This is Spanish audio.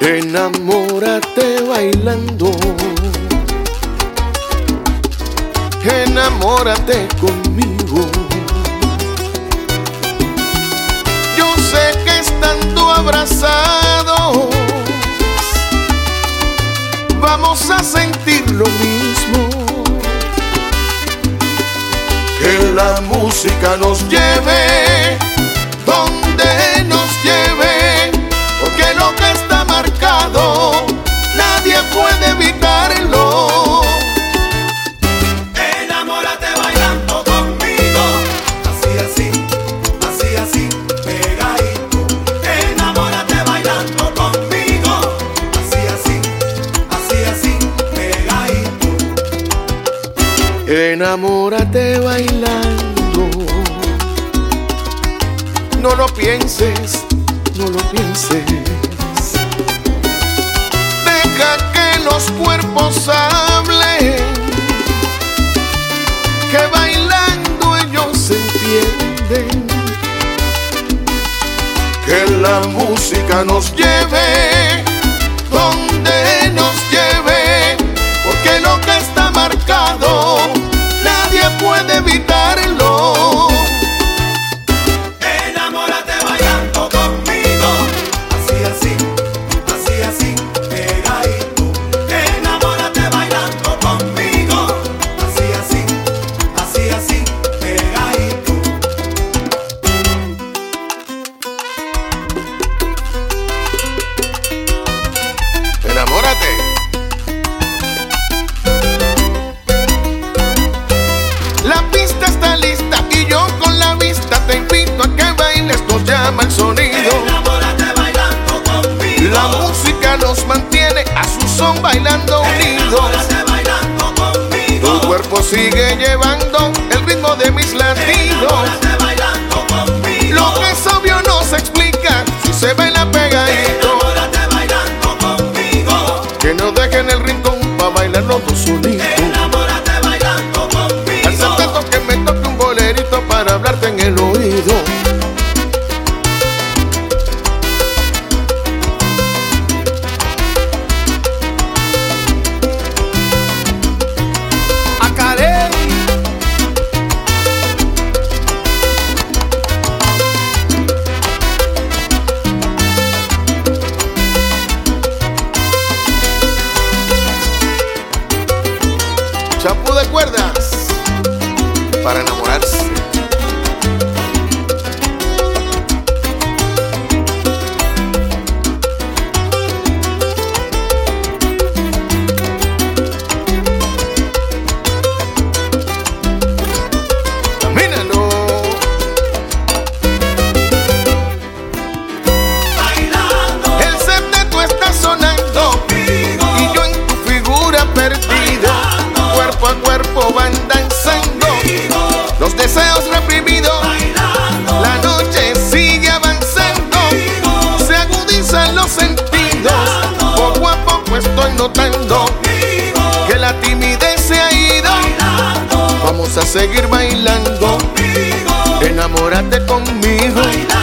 Enamórate bailando, enamórate conmigo. Yo sé que estando abrazados vamos a sentir lo mismo. Que la música nos lleve donde nos lleve, porque lo que está marcado nadie puede evitarlo. Enamórate bailando conmigo, así, así, así, pegadito. Enamórate bailando conmigo, así, así, pegadito. Enamórate bailando, no lo pienses, no lo pienses. Deja que los cuerpos hablen, que bailando ellos se entienden. Que la música nos lleve donde nos lleve, porque lo que está marcado nadie puede evitarlo. Enamórate bailando conmigo, así, pegadito. Enamórate bailando conmigo, así, pegadito. Enamórate. La pista está lista y yo con la vista te invito a que bailes, nos llama el sonido. Enamórate bailando conmigo, La música nos mantiene a su son bailando unidos. enamórate bailando conmigo. Tu cuerpo sigue llevando el ritmo de mis latidos. Enamórate bailando conmigo. Lo que es obvio no se explica si se baila pegadito. Enamórate bailando conmigo. Que no dejen el rincón pa' bailar los dos solitos. Enamórate bailando conmigo. Al ser tanto que me toque un bolerito para hablarte en el oído. Acaré. Champú de cuerdas para enamorarse. Camínalo. Bailando El septeto está sonando y yo en tu figura perdida. Cuerpo a cuerpo van danzando los deseos reprimidos. La noche sigue avanzando, se agudizan los sentidos. Poco a poco estoy notando que la timidez se ha ido. Vamos a seguir bailando, enamórate conmigo.